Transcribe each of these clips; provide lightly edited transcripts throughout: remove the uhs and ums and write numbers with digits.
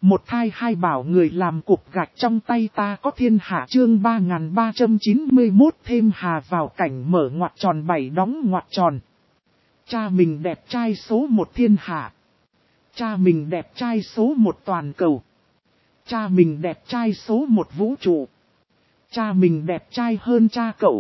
Một thai hai bảo người làm cục gạch trong tay ta có thiên hạ chương 3391 thêm hà vào cảnh mở ngoặc tròn 7 đóng ngoặc tròn. Cha mình đẹp trai số 1 thiên hạ. Cha mình đẹp trai số 1 toàn cầu. Cha mình đẹp trai số 1 vũ trụ. Cha mình đẹp trai hơn cha cậu.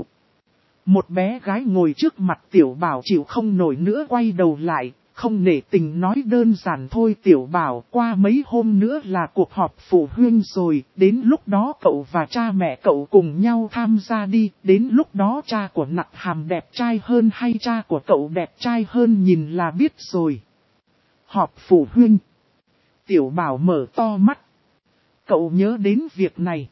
Một bé gái ngồi trước mặt Tiểu Bảo chịu không nổi nữa quay đầu lại, không nể tình nói đơn giản thôi Tiểu Bảo qua mấy hôm nữa là cuộc họp phụ huynh rồi, đến lúc đó cậu và cha mẹ cậu cùng nhau tham gia đi, đến lúc đó cha của Nặc Hàm đẹp trai hơn hay cha của cậu đẹp trai hơn nhìn là biết rồi. Họp phụ huynh. Tiểu Bảo mở to mắt. Cậu nhớ đến việc này.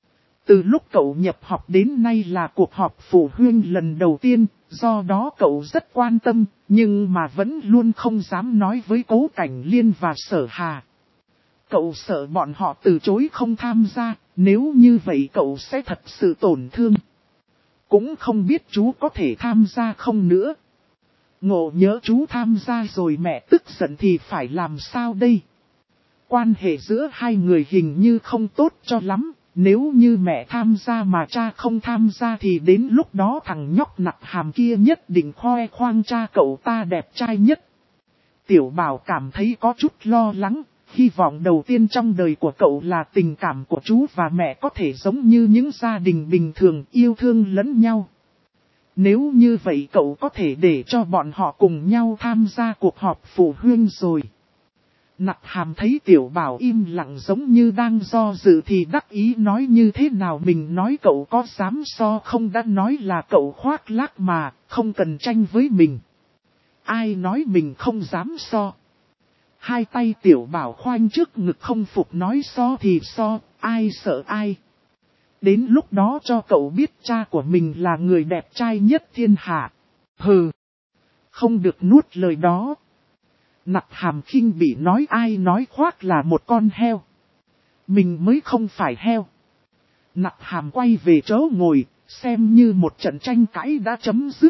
Từ lúc cậu nhập học đến nay là cuộc họp phụ huynh lần đầu tiên, do đó cậu rất quan tâm, nhưng mà vẫn luôn không dám nói với Cố Cảnh Liên và Sở Hà. Cậu sợ bọn họ từ chối không tham gia, nếu như vậy cậu sẽ thật sự tổn thương. Cũng không biết chú có thể tham gia không nữa. Ngộ nhớ chú tham gia rồi mẹ tức giận thì phải làm sao đây? Quan hệ giữa hai người hình như không tốt cho lắm. Nếu như mẹ tham gia mà cha không tham gia thì đến lúc đó thằng nhóc Nặc Hàm kia nhất định khoe khoang cha cậu ta đẹp trai nhất. Tiểu Bảo cảm thấy có chút lo lắng, hy vọng đầu tiên trong đời của cậu là tình cảm của chú và mẹ có thể giống như những gia đình bình thường yêu thương lẫn nhau. Nếu như vậy cậu có thể để cho bọn họ cùng nhau tham gia cuộc họp phụ huynh rồi. Nặc Hàm thấy Tiểu Bảo im lặng giống như đang do dự thì đắc ý nói như thế nào mình nói cậu có dám so không đã nói là cậu khoác lác mà, không cần tranh với mình. Ai nói mình không dám so. Hai tay Tiểu Bảo khoanh trước ngực không phục nói so thì so, ai sợ ai. Đến lúc đó cho cậu biết cha của mình là người đẹp trai nhất thiên hạ. Hừ, không được nuốt lời đó. Nặc Hàm khinh bị nói ai nói khoác là một con heo. Mình mới không phải heo. Nặc Hàm quay về chỗ ngồi, xem như một trận tranh cãi đã chấm dứt.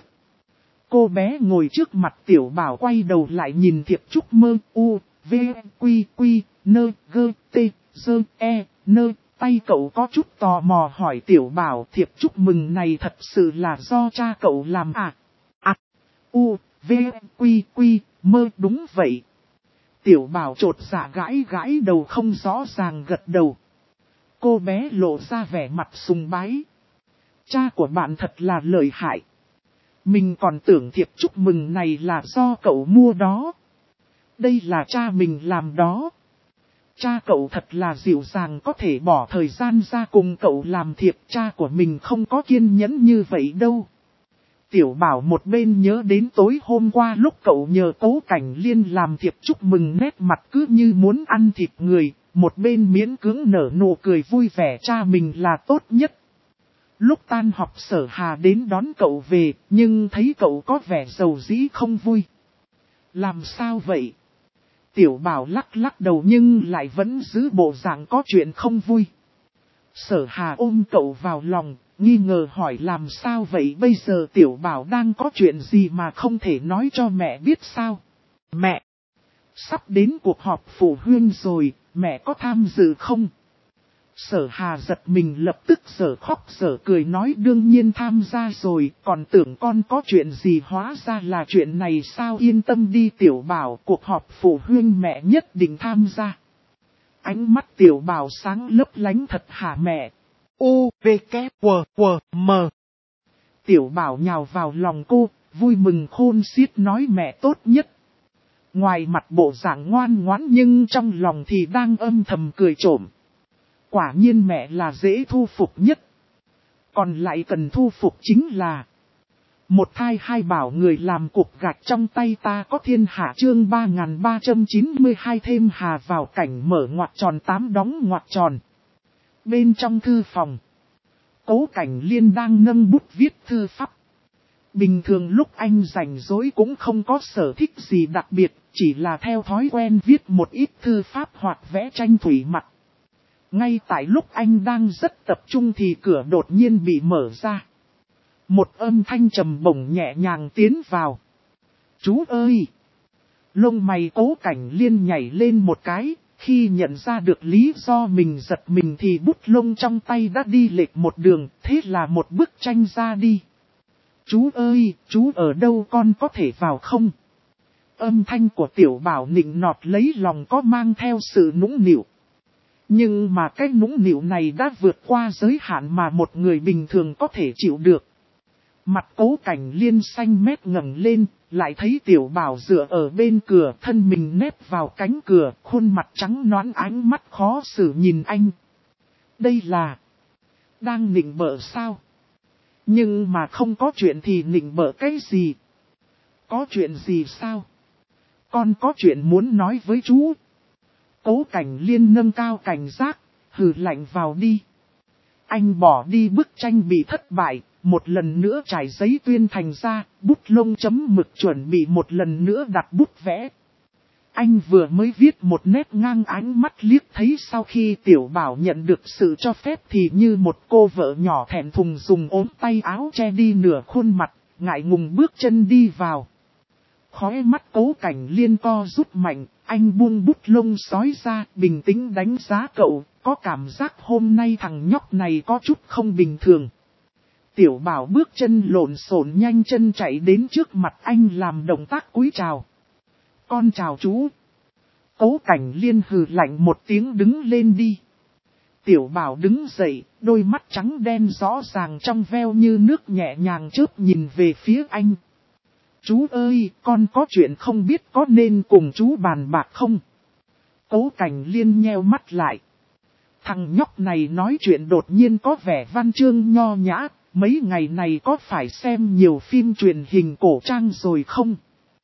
Cô bé ngồi trước mặt Tiểu Bảo quay đầu lại nhìn Thiệp Trúc Mơ u, v, quy quy, nơ, gơ, tê, dơ, e, nơ. Tay cậu có chút tò mò hỏi Tiểu Bảo Thiệp Trúc Mừng này thật sự là do cha cậu làm à? U, v, quy quy, mơ đúng vậy. Tiểu Bảo trột dạ gãi gãi đầu không rõ ràng gật đầu. Cô bé lộ ra vẻ mặt sùng bái. Cha của bạn thật là lợi hại. Mình còn tưởng Thiệp Trúc Mừng này là do cậu mua đó. Đây là cha mình làm đó. Cha cậu thật là dịu dàng có thể bỏ thời gian ra cùng cậu làm thiệp cha của mình không có kiên nhẫn như vậy đâu. Tiểu Bảo một bên nhớ đến tối hôm qua lúc cậu nhờ Cố Cảnh Liên làm thiệp chúc mừng nét mặt cứ như muốn ăn thịt người, một bên miễn cưỡng nở nụ cười vui vẻ cha mình là tốt nhất. Lúc tan học Sở Hà đến đón cậu về, nhưng thấy cậu có vẻ rầu rĩ không vui. Làm sao vậy? Tiểu Bảo lắc lắc đầu nhưng lại vẫn giữ bộ dạng có chuyện không vui. Sở Hà ôm cậu vào lòng, nghi ngờ hỏi làm sao vậy bây giờ Tiểu Bảo đang có chuyện gì mà không thể nói cho mẹ biết sao? Mẹ! Sắp đến cuộc họp phụ huynh rồi, mẹ có tham dự không? Sở Hà giật mình lập tức giở khóc giở cười nói đương nhiên tham gia rồi, còn tưởng con có chuyện gì hóa ra là chuyện này sao yên tâm đi Tiểu Bảo cuộc họp phụ huynh mẹ nhất định tham gia. Ánh mắt Tiểu Bảo sáng lấp lánh thật hả mẹ? U, V, K, W, W, M. Tiểu Bảo nhào vào lòng cô, vui mừng khôn xiết nói mẹ tốt nhất. Ngoài mặt bộ dạng ngoan ngoãn nhưng trong lòng thì đang âm thầm cười trộm. Quả nhiên mẹ là dễ thu phục nhất. Còn lại cần thu phục chính là một thai hai bảo người làm cục gạch trong tay ta có thiên hạ chương 3392 thêm hà vào cảnh mở ngoặc tròn 8 đóng ngoặc tròn. Bên trong thư phòng, Cố Cảnh Liên đang nâng bút viết thư pháp. Bình thường lúc anh rảnh rỗi cũng không có sở thích gì đặc biệt, chỉ là theo thói quen viết một ít thư pháp hoặc vẽ tranh thủy mặc. Ngay tại lúc anh đang rất tập trung thì cửa đột nhiên bị mở ra. Một âm thanh trầm bổng nhẹ nhàng tiến vào. Chú ơi! Lông mày Cố Cảnh Liên nhảy lên một cái, Khi nhận ra được lý do mình giật mình thì bút lông trong tay đã đi lệch một đường, thế là một bức tranh ra đi. Chú ơi, chú ở đâu, con có thể vào không? Âm thanh của Tiểu Bảo nịnh nọt lấy lòng có mang theo sự nũng nịu. Nhưng mà cái nũng nịu này đã vượt qua giới hạn mà một người bình thường có thể chịu được. Mặt Cố Cảnh Liên xanh mét ngẩng lên, lại thấy Tiểu Bảo dựa ở bên cửa, thân mình nép vào cánh cửa, khuôn mặt trắng nõn, ánh mắt khó xử nhìn anh. Đây là đang nịnh bợ sao? Nhưng mà không có chuyện thì nịnh bợ cái gì? Có chuyện gì sao? Con có chuyện muốn nói với chú. Cố Cảnh Liên nâng cao cảnh giác, hừ lạnh vào đi. Anh bỏ đi bức tranh bị thất bại, một lần nữa trải giấy tuyên thành ra, bút lông chấm mực chuẩn bị một lần nữa đặt bút vẽ. Anh vừa mới viết một nét ngang, ánh mắt liếc thấy sau khi Tiểu Bảo nhận được sự cho phép thì như một cô vợ nhỏ thẹn thùng dùng ốm tay áo che đi nửa khuôn mặt, ngại ngùng bước chân đi vào. Khóe mắt Cố Cảnh Liên co rút mạnh, anh buông bút lông sói ra, bình tĩnh đánh giá cậu, có cảm giác hôm nay thằng nhóc này có chút không bình thường. Tiểu Bảo bước chân lộn xộn nhanh chân chạy đến trước mặt anh làm động tác cúi chào. Con chào chú. Cố Cảnh Liên hừ lạnh một tiếng đứng lên đi. Tiểu Bảo đứng dậy, đôi mắt trắng đen rõ ràng trong veo như nước nhẹ nhàng chớp nhìn về phía anh. Chú ơi, con có chuyện không biết có nên cùng chú bàn bạc không? Cố Cảnh Liên nheo mắt lại. Thằng nhóc này nói chuyện đột nhiên có vẻ văn chương nho nhã, mấy ngày này có phải xem nhiều phim truyền hình cổ trang rồi không?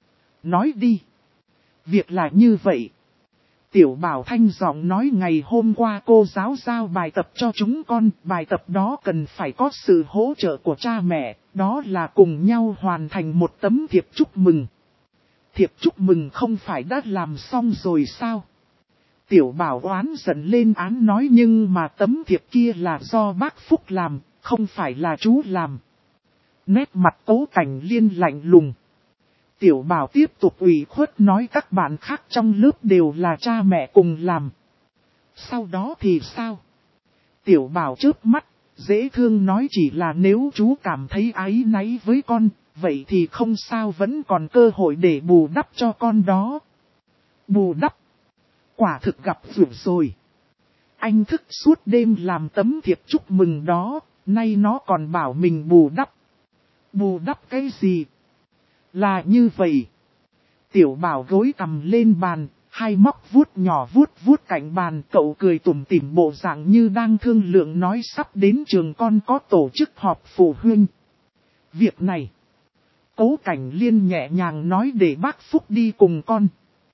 Nói đi. Việc là như vậy. Tiểu Bảo thanh giọng nói ngày hôm qua cô giáo giao bài tập cho chúng con, bài tập đó cần phải có sự hỗ trợ của cha mẹ, đó là cùng nhau hoàn thành một tấm thiệp chúc mừng. Thiệp chúc mừng không phải đã làm xong rồi sao? Tiểu Bảo oán giận lên án nói nhưng mà tấm thiệp kia là do bác Phúc làm, không phải là chú làm. Nét mặt Cố Cảnh Liên lạnh lùng. Tiểu Bảo tiếp tục ủy khuất nói các bạn khác trong lớp đều là cha mẹ cùng làm. Sau đó thì sao? Tiểu Bảo chớp mắt, dễ thương nói chỉ là nếu chú cảm thấy áy náy với con, vậy thì không sao, vẫn còn cơ hội để bù đắp cho con đó. Bù đắp? Quả thực gặp rủi rồi. Anh thức suốt đêm làm tấm thiệp chúc mừng đó, nay nó còn bảo mình bù đắp. Bù đắp cái gì? Là như vậy. Tiểu Bảo gối cầm lên bàn, hai móc vuốt nhỏ vuốt cạnh bàn, cậu cười tủm tỉm bộ dạng như đang thương lượng nói sắp đến trường con có tổ chức họp phụ huynh. Việc này, Cố Cảnh Liên nhẹ nhàng nói để bác Phúc đi cùng con.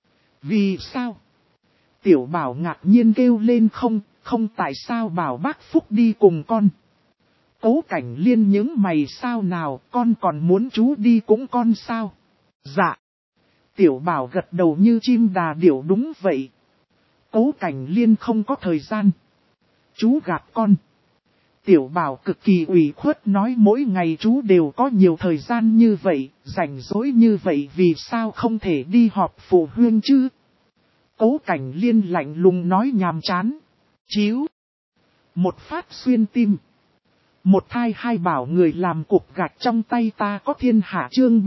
Vì sao? Tiểu Bảo ngạc nhiên kêu lên không tại sao bảo bác Phúc đi cùng con. Cố Cảnh Liên nhướng mày sao nào, con còn muốn chú đi cũng con sao? Dạ. Tiểu Bảo gật đầu như chim đà điểu đúng vậy. Cố Cảnh Liên không có thời gian. Chú gạt con. Tiểu Bảo cực kỳ ủy khuất nói mỗi ngày chú đều có nhiều thời gian như vậy, rảnh rỗi như vậy vì sao không thể đi họp phụ huynh chứ? Cố Cảnh Liên lạnh lùng nói nhàm chán. Chíu. Một phát xuyên tim. Một thai hai bảo người làm cục gạch trong tay ta có thiên hạ chương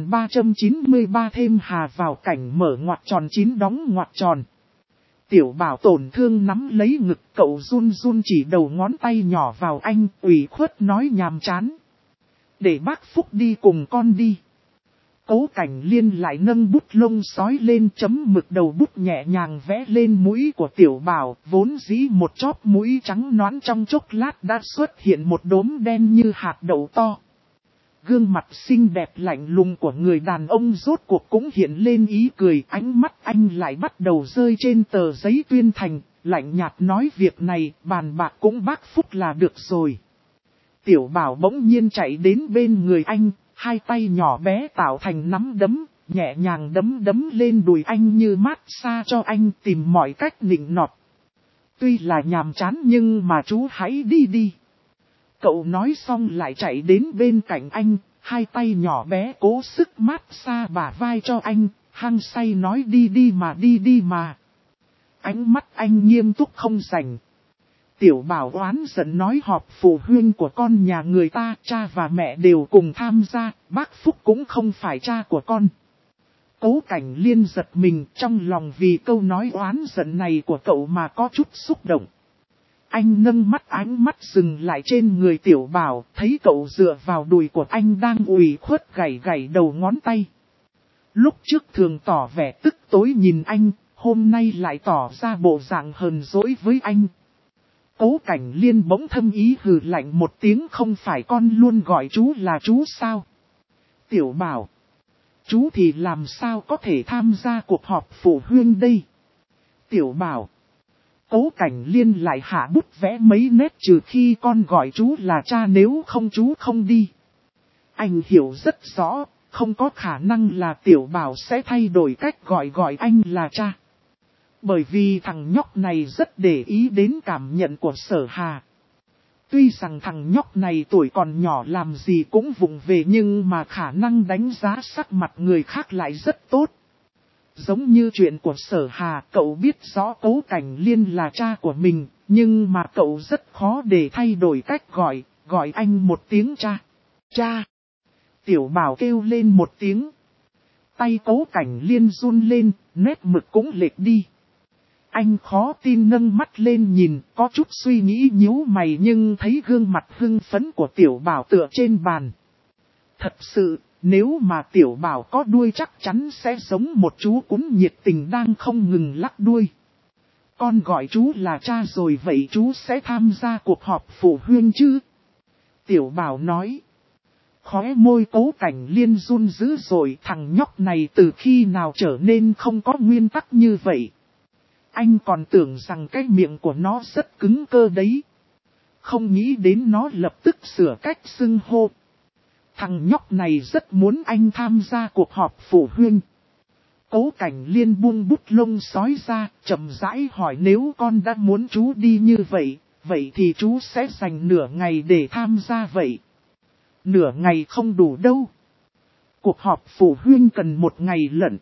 3393 thêm hà vào cảnh mở ngoặc tròn 9 đóng ngoặc tròn. Tiểu Bảo tổn thương nắm lấy ngực cậu run run chỉ đầu ngón tay nhỏ vào anh, ủy khuất nói nhàm chán. Để bác Phúc đi cùng con đi. Cố Cảnh Liên lại nâng bút lông sói lên chấm mực đầu bút nhẹ nhàng vẽ lên mũi của Tiểu Bảo, vốn dĩ một chóp mũi trắng nõn trong chốc lát đã xuất hiện một đốm đen như hạt đậu to. Gương mặt xinh đẹp lạnh lùng của người đàn ông rốt cuộc cũng hiện lên ý cười, ánh mắt anh lại bắt đầu rơi trên tờ giấy tuyên thành, lạnh nhạt nói việc này bàn bạc cũng bác Phúc là được rồi. Tiểu Bảo bỗng nhiên chạy đến bên người anh. Hai tay nhỏ bé tạo thành nắm đấm, nhẹ nhàng đấm lên đùi anh như mát xa cho anh tìm mọi cách nịnh nọt. Tuy là nhàm chán nhưng mà chú hãy đi đi. Cậu nói xong lại chạy đến bên cạnh anh, hai tay nhỏ bé cố sức mát xa bả vai cho anh, hăng say nói đi đi mà. Ánh mắt anh nghiêm túc không rảnh. Tiểu Bảo oán giận nói họp phụ huynh của con nhà người ta, cha và mẹ đều cùng tham gia, bác Phúc cũng không phải cha của con. Cố Cảnh Liên giật mình trong lòng vì câu nói oán giận này của cậu mà có chút xúc động. Anh nâng mắt ánh mắt dừng lại trên người Tiểu Bảo, thấy cậu dựa vào đùi của anh đang ủy khuất gảy gảy đầu ngón tay. Lúc trước thường tỏ vẻ tức tối nhìn anh, hôm nay lại tỏ ra bộ dạng hờn dỗi với anh. Cố Cảnh Liên bỗng thâm ý hừ lạnh một tiếng, không phải con luôn gọi chú là chú sao? Tiểu Bảo, chú thì làm sao có thể tham gia cuộc họp phụ huynh đây? Tiểu Bảo, Cố Cảnh Liên lại hạ bút vẽ mấy nét, trừ khi con gọi chú là cha, nếu không chú không đi. Anh hiểu rất rõ, không có khả năng là Tiểu Bảo sẽ thay đổi cách gọi anh là cha. Bởi vì thằng nhóc này rất để ý đến cảm nhận của Sở Hà. Tuy rằng thằng nhóc này tuổi còn nhỏ làm gì cũng vụng về, nhưng mà khả năng đánh giá sắc mặt người khác lại rất tốt. Giống như chuyện của Sở Hà, cậu biết rõ Cố Cảnh Liên là cha của mình, nhưng mà cậu rất khó để thay đổi cách gọi anh một tiếng cha. Cha! Tiểu Bảo kêu lên một tiếng. Tay Cố Cảnh Liên run lên, nét mực cũng lệch đi. Anh khó tin nâng mắt lên nhìn, có chút suy nghĩ nhíu mày, nhưng thấy gương mặt hưng phấn của Tiểu Bảo tựa trên bàn. Thật sự, nếu mà Tiểu Bảo có đuôi chắc chắn sẽ giống một chú cún nhiệt tình đang không ngừng lắc đuôi. Con gọi chú là cha rồi, vậy chú sẽ tham gia cuộc họp phụ huynh chứ? Tiểu Bảo nói. Khóe môi Cố Cảnh Liên run dữ rồi, thằng nhóc này từ khi nào trở nên không có nguyên tắc như vậy. Anh còn tưởng rằng cái miệng của nó rất cứng cơ đấy. Không nghĩ đến nó lập tức sửa cách xưng hô. Thằng nhóc này rất muốn anh tham gia cuộc họp phụ huynh. Cố Cảnh Liên buông bút lông sói ra, chậm rãi hỏi, nếu con đã muốn chú đi như vậy, vậy thì chú sẽ dành nửa ngày để tham gia vậy. Nửa ngày không đủ đâu. Cuộc họp phụ huynh cần một ngày lận.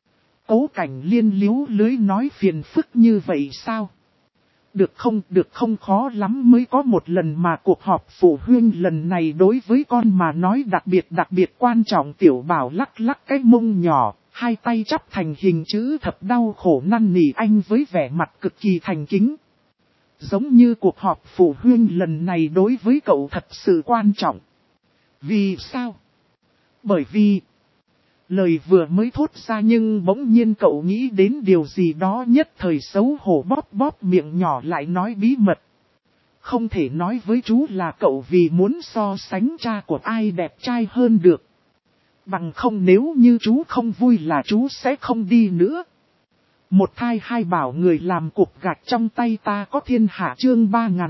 Cố Cảnh Liên liếu lưới nói, phiền phức như vậy sao? Được không khó lắm mới có một lần mà cuộc họp phụ huynh lần này đối với con mà nói đặc biệt quan trọng. Tiểu Bảo lắc lắc cái mông nhỏ, hai tay chắp thành hình chữ thập đau khổ năn nỉ anh với vẻ mặt cực kỳ thành kính. Giống như cuộc họp phụ huynh lần này đối với cậu thật sự quan trọng. Vì sao? Bởi vì... Lời vừa mới thốt ra nhưng bỗng nhiên cậu nghĩ đến điều gì đó, nhất thời xấu hổ bóp miệng nhỏ lại nói bí mật. Không thể nói với chú là cậu vì muốn so sánh cha của ai đẹp trai hơn được. Bằng không nếu như chú không vui là chú sẽ không đi nữa. Một thai hai bảo người làm cục gạch trong tay ta có thiên hạ, chương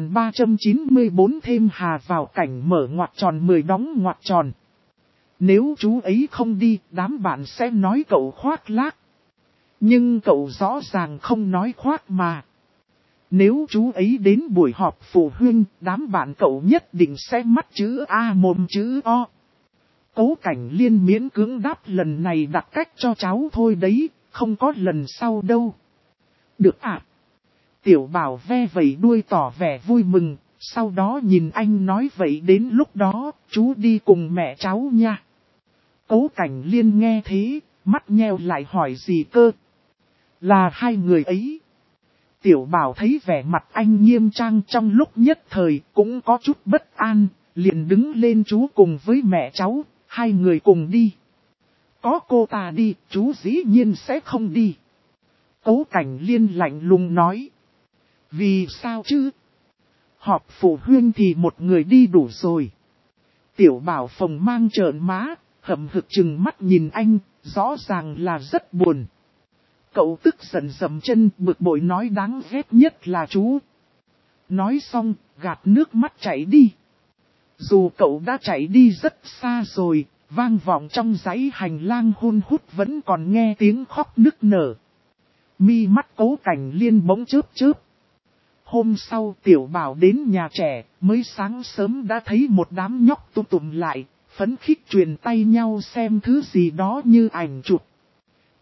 3394 thêm hà vào cảnh mở ngoặc tròn 10 đóng ngoặc tròn. Nếu chú ấy không đi, đám bạn sẽ nói cậu khoác lác. Nhưng cậu rõ ràng không nói khoác mà. Nếu chú ấy đến buổi họp phụ huynh, đám bạn cậu nhất định sẽ mắt chữ A mồm chữ O. Cố Cảnh Liên miễn cưỡng đáp, lần này đặt cách cho cháu thôi đấy, không có lần sau đâu. Được ạ. Tiểu Bảo ve vẩy đuôi tỏ vẻ vui mừng, sau đó nhìn anh nói, vậy đến lúc đó, chú đi cùng mẹ cháu nha. Cố Cảnh Liên nghe thế, mắt nheo lại hỏi, gì cơ? Là hai người ấy. Tiểu Bảo thấy vẻ mặt anh nghiêm trang trong lúc nhất thời cũng có chút bất an, liền đứng lên, chú cùng với mẹ cháu, hai người cùng đi. Có cô ta đi, chú dĩ nhiên sẽ không đi. Cố Cảnh Liên lạnh lùng nói. Vì sao chứ? Họp phụ huynh thì một người đi đủ rồi. Tiểu Bảo phồng mang trợn má, hậm hực chừng mắt nhìn anh, rõ ràng là rất buồn. Cậu tức giận dầm chân, bực bội nói, đáng ghét nhất là chú. Nói xong, gạt nước mắt chảy đi. Dù cậu đã chạy đi rất xa rồi, vang vọng trong dãy hành lang hun hút vẫn còn nghe tiếng khóc nức nở. Mi mắt Cố Cảnh Liên bỗng chớp chớp. Hôm sau Tiểu Bảo đến nhà trẻ, mới sáng sớm đã thấy một đám nhóc tụm lại, phấn khích truyền tay nhau xem thứ gì đó như ảnh chụp.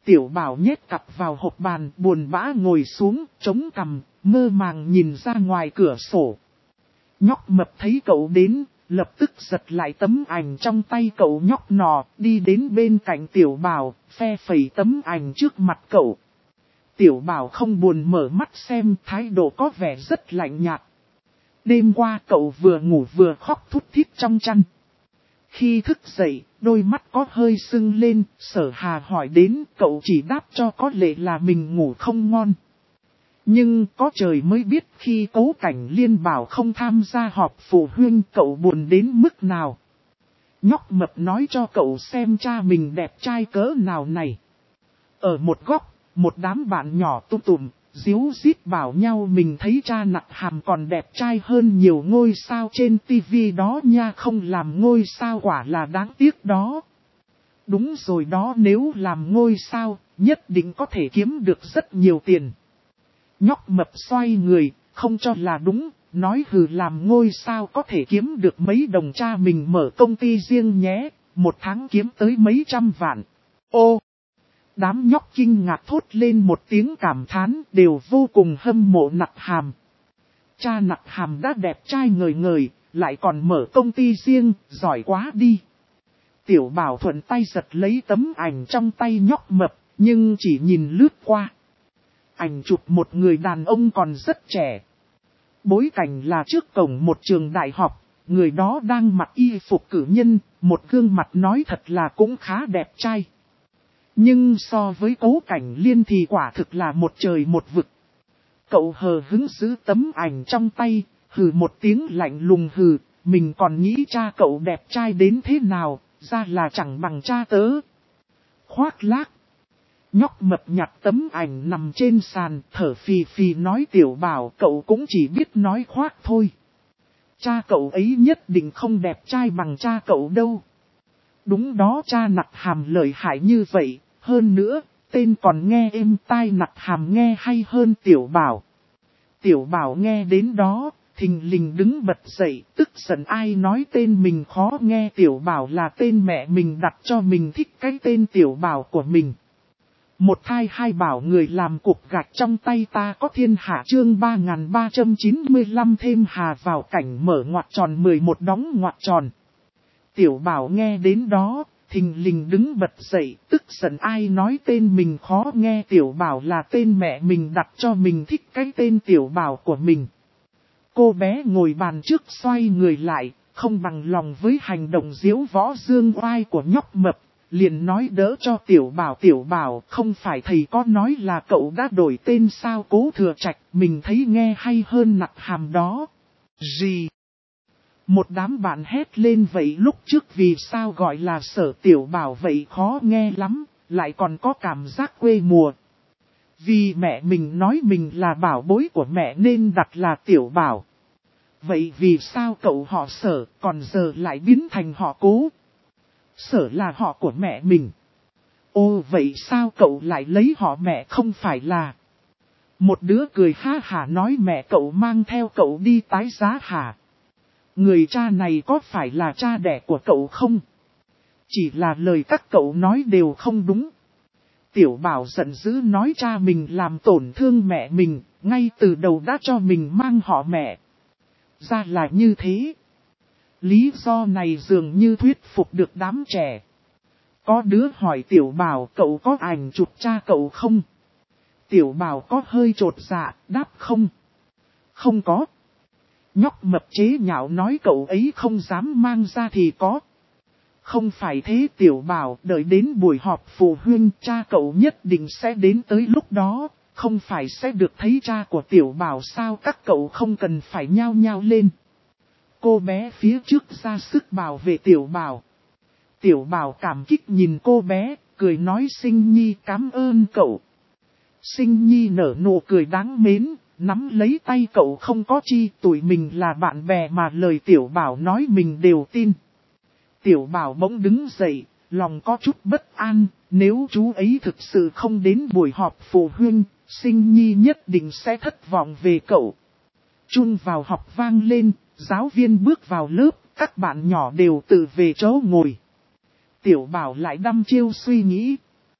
Tiểu Bảo nhét cặp vào hộp bàn, buồn bã ngồi xuống, chống cằm, mơ màng nhìn ra ngoài cửa sổ. Nhóc Mập thấy cậu đến, lập tức giật lại tấm ảnh trong tay cậu nhóc nọ, đi đến bên cạnh Tiểu Bảo, phe phẩy tấm ảnh trước mặt cậu. Tiểu Bảo không buồn mở mắt xem, thái độ có vẻ rất lạnh nhạt. Đêm qua cậu vừa ngủ vừa khóc thút thít trong chăn. Khi thức dậy, đôi mắt có hơi sưng lên, Sở Hà hỏi đến, cậu chỉ đáp cho có lẽ là mình ngủ không ngon. Nhưng có trời mới biết khi Cố Cảnh Liên bảo không tham gia họp phụ huynh cậu buồn đến mức nào. Nhóc Mập nói cho cậu xem cha mình đẹp trai cỡ nào này. Ở một góc, một đám bạn nhỏ tụm, díu dít bảo nhau mình thấy cha Nặc Hàm còn đẹp trai hơn nhiều ngôi sao trên tivi đó nha, không làm ngôi sao quả là đáng tiếc đó. Đúng rồi đó, nếu làm ngôi sao, nhất định có thể kiếm được rất nhiều tiền. Nhóc Mập xoay người, không cho là đúng, nói hừ, làm ngôi sao có thể kiếm được mấy đồng, cha mình mở công ty riêng nhé, một tháng kiếm tới mấy trăm vạn. Ô! Đám nhóc kinh ngạc thốt lên một tiếng cảm thán, đều vô cùng hâm mộ Nặc Hàm. Cha Nặc Hàm đã đẹp trai ngời ngời, lại còn mở công ty riêng, giỏi quá đi. Tiểu Bảo thuận tay giật lấy tấm ảnh trong tay nhóc Mập, nhưng chỉ nhìn lướt qua. Ảnh chụp một người đàn ông còn rất trẻ. Bối cảnh là trước cổng một trường đại học, người đó đang mặc y phục cử nhân, một gương mặt nói thật là cũng khá đẹp trai. Nhưng so với Cố Cảnh Liên thì quả thực là một trời một vực. Cậu hờ hững giữ tấm ảnh trong tay, hừ một tiếng lạnh lùng hừ, mình còn nghĩ cha cậu đẹp trai đến thế nào, ra là chẳng bằng cha tớ. Khoác lác. Nhóc Mập nhặt tấm ảnh nằm trên sàn, thở phì phì nói Tiểu Bảo cậu cũng chỉ biết nói khoác thôi. Cha cậu ấy nhất định không đẹp trai bằng cha cậu đâu. Đúng đó, cha Nặc Hàm lợi hại như vậy, hơn nữa, tên còn nghe êm tai, Nặc Hàm nghe hay hơn Tiểu Bảo. Tiểu Bảo nghe đến đó, thình lình đứng bật dậy, tức giận ai nói tên mình khó nghe, Tiểu Bảo là tên mẹ mình đặt cho, mình thích cái tên Tiểu Bảo của mình. Một thai hai bảo người làm cục gạch trong tay ta có thiên hạ, chương 3395 thêm hà vào cảnh mở ngoặc tròn 11 đóng ngoặc tròn. Tiểu Bảo nghe đến đó, thình lình đứng bật dậy, tức giận ai nói tên mình khó nghe, Tiểu Bảo là tên mẹ mình đặt cho, mình thích cái tên Tiểu Bảo của mình. Cô bé ngồi bàn trước xoay người lại, không bằng lòng với hành động diễu võ dương oai của nhóc Mập, liền nói đỡ cho Tiểu Bảo. Tiểu Bảo, không phải thầy có nói là cậu đã đổi tên sao? Cố Thừa Trạch, mình thấy nghe hay hơn Nặc Hàm đó. Gì? Một đám bạn hét lên, vậy lúc trước vì sao gọi là Sở Tiểu Bảo vậy, khó nghe lắm, lại còn có cảm giác quê mùa. Vì mẹ mình nói mình là bảo bối của mẹ nên đặt là Tiểu Bảo. Vậy vì sao cậu họ Sở còn giờ lại biến thành họ Cố? Sở là họ của mẹ mình. Ô, vậy sao cậu lại lấy họ mẹ không phải là? Một đứa cười ha hả nói mẹ cậu mang theo cậu đi tái giá hả? Người cha này có phải là cha đẻ của cậu không? Chỉ là lời các cậu nói đều không đúng. Tiểu Bảo giận dữ nói cha mình làm tổn thương mẹ mình, ngay từ đầu đã cho mình mang họ mẹ. Ra là như thế. Lý do này dường như thuyết phục được đám trẻ. Có đứa hỏi Tiểu Bảo cậu có ảnh chụp cha cậu không? Tiểu Bảo có hơi chột dạ, đáp không. Không có. Nhóc Mập chế nhạo nói cậu ấy không dám mang ra thì có. Không phải thế Tiểu Bảo, đợi đến buổi họp phụ huynh cha cậu nhất định sẽ đến, tới lúc đó, không phải sẽ được thấy cha của Tiểu Bảo sao? Các cậu không cần phải nhao nhao lên. Cô bé phía trước ra sức bảo vệ Tiểu Bảo. Tiểu Bảo cảm kích nhìn cô bé, cười nói Sinh Nhi cảm ơn cậu. Sinh Nhi nở nụ cười đáng mến, nắm lấy tay cậu không có chi, tụi mình là bạn bè mà, lời Tiểu Bảo nói mình đều tin. Tiểu Bảo bỗng đứng dậy, lòng có chút bất an, nếu chú ấy thực sự không đến buổi họp phụ huynh, Sinh Nhi nhất định sẽ thất vọng về cậu. Chun vào học vang lên, giáo viên bước vào lớp, các bạn nhỏ đều tự về chỗ ngồi. Tiểu Bảo lại đăm chiêu suy nghĩ.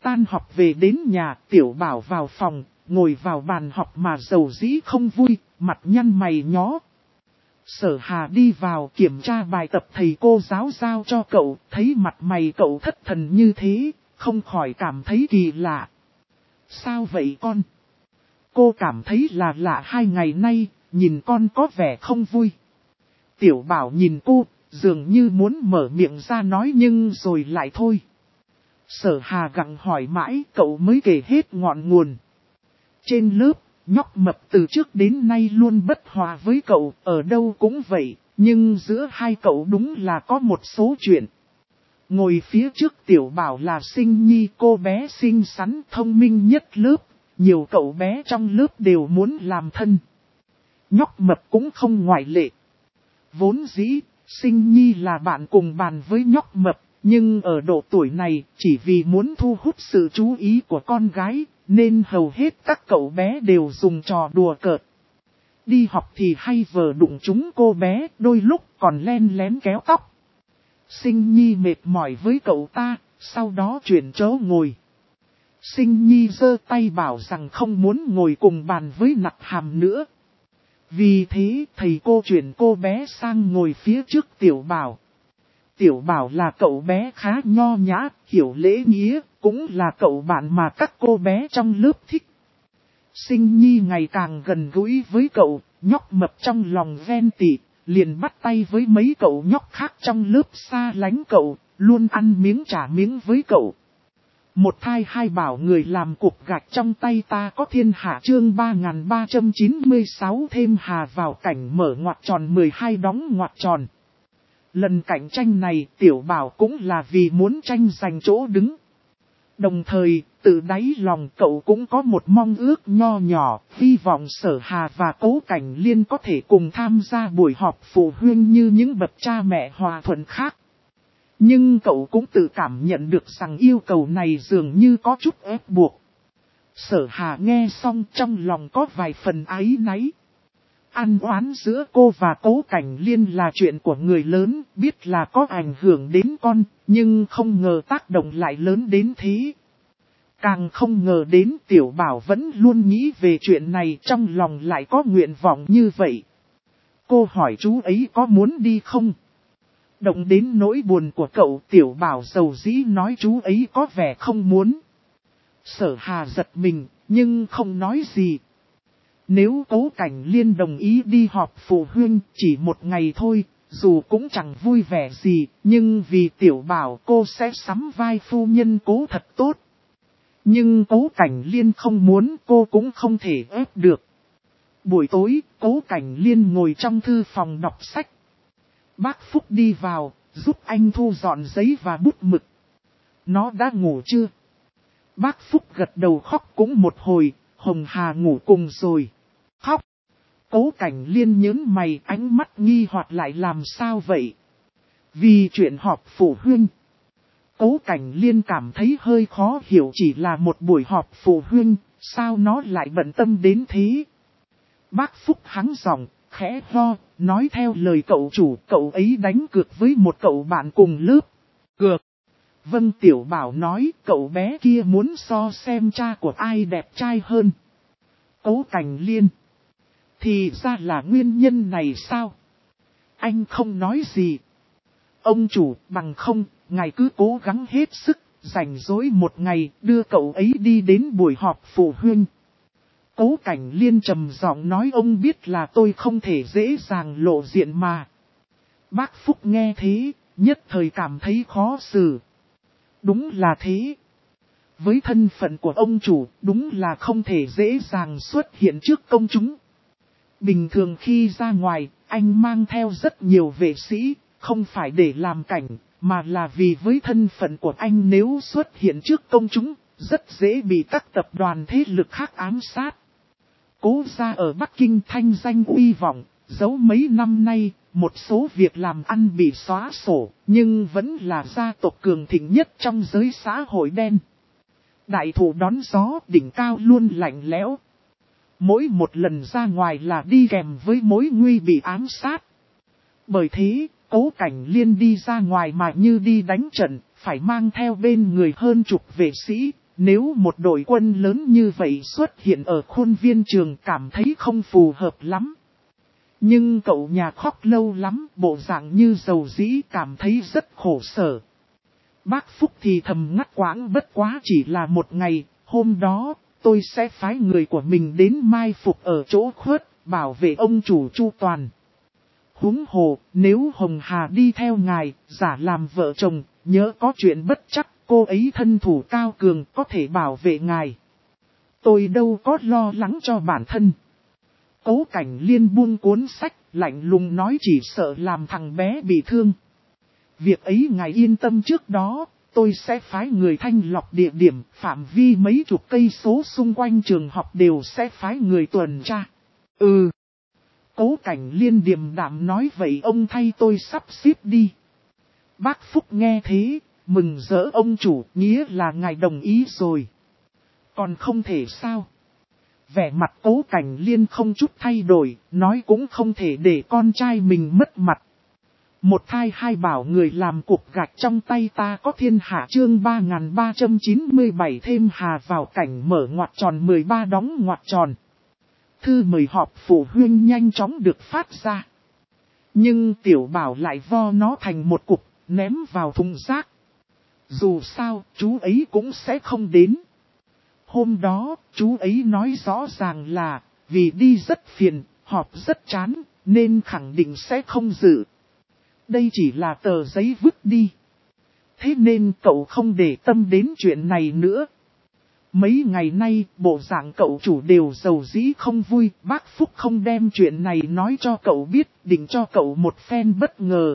Tan học về đến nhà, Tiểu Bảo vào phòng, ngồi vào bàn học mà dầu dĩ không vui, mặt nhăn mày nhó. Sở Hà đi vào kiểm tra bài tập thầy cô giáo giao cho cậu, thấy mặt mày cậu thất thần như thế, không khỏi cảm thấy kỳ lạ. Sao vậy con? Cô cảm thấy là lạ 2 ngày nay, nhìn con có vẻ không vui. Tiểu Bảo nhìn cô, dường như muốn mở miệng ra nói nhưng rồi lại thôi. Sở Hà gặng hỏi mãi cậu mới kể hết ngọn nguồn. Trên lớp, nhóc Mập từ trước đến nay luôn bất hòa với cậu, ở đâu cũng vậy, nhưng giữa hai cậu đúng là có một số chuyện. Ngồi phía trước Tiểu Bảo là Sinh Nhi, cô bé xinh xắn thông minh nhất lớp, nhiều cậu bé trong lớp đều muốn làm thân. Nhóc Mập cũng không ngoại lệ. Vốn dĩ, Sinh Nhi là bạn cùng bàn với nhóc Mập, nhưng ở độ tuổi này, chỉ vì muốn thu hút sự chú ý của con gái, nên hầu hết các cậu bé đều dùng trò đùa cợt. Đi học thì hay vờ đụng chúng cô bé, đôi lúc còn len lén kéo tóc. Sinh Nhi mệt mỏi với cậu ta, sau đó chuyển chỗ ngồi. Sinh Nhi giơ tay bảo rằng không muốn ngồi cùng bàn với Nặc Hàm nữa. Vì thế thầy cô chuyển cô bé sang ngồi phía trước Tiểu Bảo. Tiểu Bảo là cậu bé khá nho nhã, hiểu lễ nghĩa, cũng là cậu bạn mà các cô bé trong lớp thích. Sinh Nhi ngày càng gần gũi với cậu, nhóc Mập trong lòng ghen tị, liền bắt tay với mấy cậu nhóc khác trong lớp xa lánh cậu, luôn ăn miếng trả miếng với cậu. Một thai hai bảo người làm cục gạch trong tay ta có thiên hạ chương 3396 thêm hà vào cảnh mở ngoặc tròn 12 đóng ngoặc tròn. Lần cạnh tranh này Tiểu Bảo cũng là vì muốn tranh giành chỗ đứng. Đồng thời, từ đáy lòng cậu cũng có một mong ước nho nhỏ, hy vọng Sở Hà và Cố Cảnh Liên có thể cùng tham gia buổi họp phụ huynh như những bậc cha mẹ hòa thuận khác. Nhưng cậu cũng tự cảm nhận được rằng yêu cầu này dường như có chút ép buộc. Sở Hà nghe xong trong lòng có vài phần áy náy. Ăn oán giữa cô và Cố Cảnh Liên là chuyện của người lớn, biết là có ảnh hưởng đến con, nhưng không ngờ tác động lại lớn đến thế. Càng không ngờ đến Tiểu Bảo vẫn luôn nghĩ về chuyện này, trong lòng lại có nguyện vọng như vậy. Cô hỏi chú ấy có muốn đi không? Động đến nỗi buồn của cậu, Tiểu Bảo dầu dĩ nói chú ấy có vẻ không muốn. Sở Hà giật mình, nhưng không nói gì. Nếu Cố Cảnh Liên đồng ý đi họp phụ huynh chỉ một ngày thôi, dù cũng chẳng vui vẻ gì, nhưng vì Tiểu Bảo cô sẽ sắm vai phu nhân Cố thật tốt. Nhưng Cố Cảnh Liên không muốn, cô cũng không thể ép được. Buổi tối, Cố Cảnh Liên ngồi trong thư phòng đọc sách. Bác Phúc đi vào, giúp anh thu dọn giấy và bút mực. Nó đã ngủ chưa? Bác Phúc gật đầu khóc cũng một hồi, Hồng Hà ngủ cùng rồi. Khóc. Cố Cảnh Liên nhướng mày, ánh mắt nghi hoặc lại làm sao vậy? Vì chuyện họp phụ huynh. Cố Cảnh Liên cảm thấy hơi khó hiểu, chỉ là một buổi họp phụ huynh, sao nó lại bận tâm đến thế? Bác Phúc hắng giọng, khẽ ho, nói theo lời cậu chủ, cậu ấy đánh cược với một cậu bạn cùng lớp. Cược. Vâng, Tiểu Bảo nói, cậu bé kia muốn so xem cha của ai đẹp trai hơn. Cố Cảnh Liên. Thì ra là nguyên nhân này sao? Anh không nói gì. Ông chủ, bằng không, ngài cứ cố gắng hết sức, rảnh rỗi một ngày, đưa cậu ấy đi đến buổi họp phụ huynh. Cố Cảnh Liên trầm giọng nói, ông biết là tôi không thể dễ dàng lộ diện mà. Bác Phúc nghe thế, nhất thời cảm thấy khó xử. Đúng là thế. Với thân phận của ông chủ, đúng là không thể dễ dàng xuất hiện trước công chúng. Bình thường khi ra ngoài, anh mang theo rất nhiều vệ sĩ, không phải để làm cảnh, mà là vì với thân phận của anh nếu xuất hiện trước công chúng, rất dễ bị các tập đoàn thế lực khác ám sát. Cố gia ở Bắc Kinh thanh danh uy vọng, dẫu mấy năm nay, một số việc làm ăn bị xóa sổ, nhưng vẫn là gia tộc cường thịnh nhất trong giới xã hội đen. Đại thủ đón gió, đỉnh cao luôn lạnh lẽo. Mỗi một lần ra ngoài là đi kèm với mối nguy bị ám sát. Bởi thế, Cố Cảnh Liên đi ra ngoài mà như đi đánh trận, phải mang theo bên người hơn chục vệ sĩ, nếu một đội quân lớn như vậy xuất hiện ở khuôn viên trường cảm thấy không phù hợp lắm. Nhưng cậu nhà khóc lâu lắm, bộ dạng như dầu dĩ cảm thấy rất khổ sở. Bác Phúc thì thầm ngắt quãng bất quá chỉ là một ngày, hôm đó tôi sẽ phái người của mình đến mai phục ở chỗ khuất, bảo vệ ông chủ chu toàn. Huống hồ, nếu Hồng Hà đi theo ngài, giả làm vợ chồng, nhớ có chuyện bất chắc, cô ấy thân thủ cao cường có thể bảo vệ ngài. Tôi đâu có lo lắng cho bản thân. Cố Cảnh Liên buông cuốn sách, lạnh lùng nói chỉ sợ làm thằng bé bị thương. Việc ấy ngài yên tâm trước đó, tôi sẽ phái người thanh lọc địa điểm, phạm vi mấy chục cây số xung quanh trường học đều sẽ phái người tuần tra. Cố Cảnh Liên điềm đạm nói vậy ông thay tôi sắp xếp đi. Bác Phúc nghe thế, mừng rỡ ông chủ, nghĩa là ngài đồng ý rồi. Còn không thể sao? Vẻ mặt Cố Cảnh Liên không chút thay đổi, nói cũng không thể để con trai mình mất mặt. Một thai hai bảo người làm cục gạch trong tay ta có thiên hạ chương 3397 thêm hà vào cảnh mở ngoặc tròn 13 đóng ngoặc tròn. Thư mời họp phụ huynh nhanh chóng được phát ra. Nhưng tiểu bảo lại vo nó thành một cục, ném vào thùng rác. Dù sao, chú ấy cũng sẽ không đến. Hôm đó, chú ấy nói rõ ràng là, vì đi rất phiền, họp rất chán, nên khẳng định sẽ không dự. Đây chỉ là tờ giấy vứt đi. Thế nên cậu không để tâm đến chuyện này nữa. Mấy ngày nay, bộ dạng cậu chủ đều giàu dĩ không vui, bác Phúc không đem chuyện này nói cho cậu biết, định cho cậu một phen bất ngờ.